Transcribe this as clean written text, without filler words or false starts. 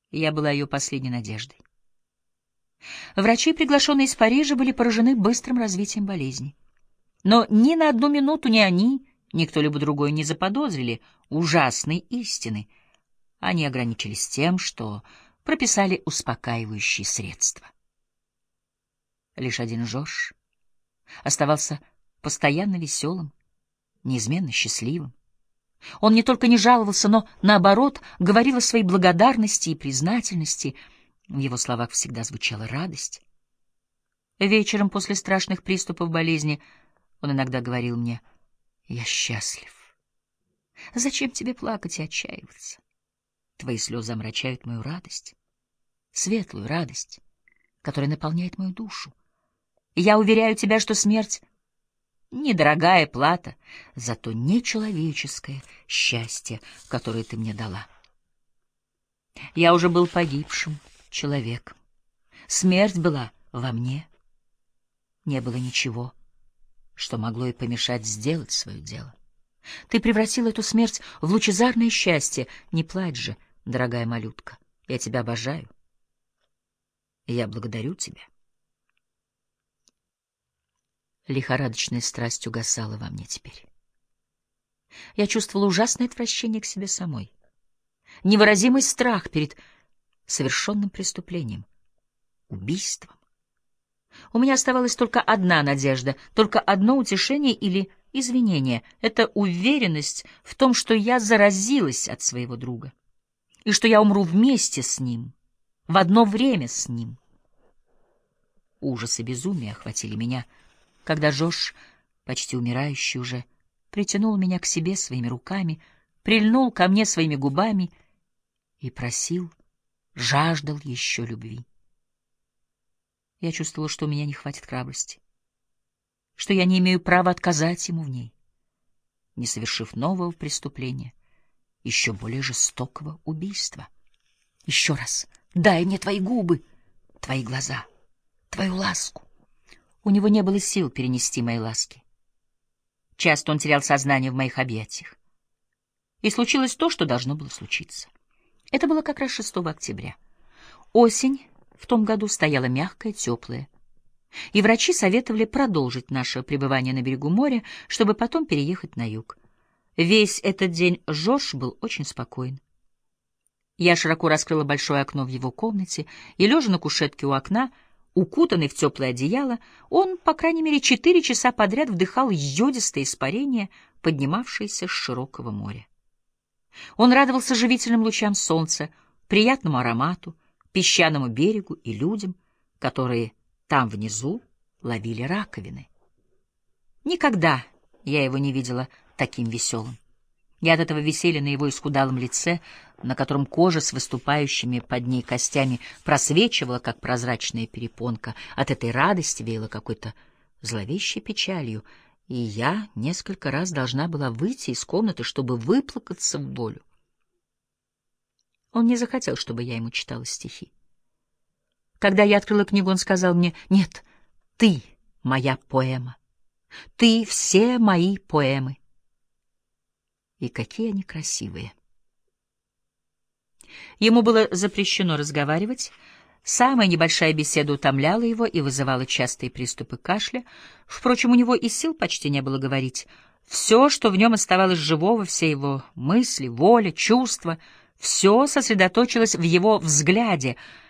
Я была ее последней надеждой. Врачи, приглашенные из Парижа, были поражены быстрым развитием болезни. Но ни на одну минуту ни они, ни кто-либо другой не заподозрили ужасной истины. Они ограничились тем, что прописали успокаивающие средства. Лишь один Жорж оставался постоянно веселым, неизменно счастливым. Он не только не жаловался, но, наоборот, говорил о своей благодарности и признательности. В его словах всегда звучала радость. Вечером после страшных приступов болезни он иногда говорил мне: «Я счастлив. Зачем тебе плакать и отчаиваться? Твои слезы омрачают мою радость, светлую радость, которая наполняет мою душу. Я уверяю тебя, что смерть — недорогая плата за то нечеловеческое счастье, которое ты мне дала. Я уже был погибшим человеком. Смерть была во мне. Не было ничего, что могло и помешать сделать свое дело. Ты превратила эту смерть в лучезарное счастье. Не плачь же, дорогая малютка. Я тебя обожаю. Я благодарю тебя». Лихорадочная страсть угасала во мне теперь. Я чувствовала ужасное отвращение к себе самой, невыразимый страх перед совершенным преступлением, убийством. У меня оставалась только одна надежда, только одно утешение или извинение — это уверенность в том, что я заразилась от своего друга, и что я умру вместе с ним, в одно время с ним. Ужас и безумие охватили меня, когда Жорж, почти умирающий уже, притянул меня к себе своими руками, прильнул ко мне своими губами и просил, жаждал еще любви. Я чувствовала, что у меня не хватит храбрости, что я не имею права отказать ему в ней, не совершив нового преступления, еще более жестокого убийства. Еще раз дай мне твои губы, твои глаза, твою ласку. У него не было сил перенести мои ласки. Часто он терял сознание в моих объятиях. И случилось то, что должно было случиться. Это было как раз 6 октября. Осень в том году стояла мягкая, теплая, и врачи советовали продолжить наше пребывание на берегу моря, чтобы потом переехать на юг. Весь этот день Жорж был очень спокоен. Я широко раскрыла большое окно в его комнате, и, лежа на кушетке у окна, укутанный в теплое одеяло, он, по крайней мере, 4 часа подряд вдыхал йодистое испарение, поднимавшееся с широкого моря. Он радовался живительным лучам солнца, приятному аромату, песчаному берегу и людям, которые там внизу ловили раковины. Никогда я его не видела таким веселым. И от этого веселья на его исхудалом лице, на котором кожа с выступающими под ней костями просвечивала, как прозрачная перепонка, от этой радости веяло какой-то зловещей печалью, и я несколько раз должна была выйти из комнаты, чтобы выплакаться в волю. Он не захотел, чтобы я ему читала стихи. Когда я открыла книгу, он сказал мне: «Нет, ты моя поэма, ты все мои поэмы». И какие они красивые. Ему было запрещено разговаривать. Самая небольшая беседа утомляла его и вызывала частые приступы кашля. Впрочем, у него и сил почти не было говорить. Все, что в нем оставалось живого, все его мысли, воля, чувства, все сосредоточилось в его взгляде,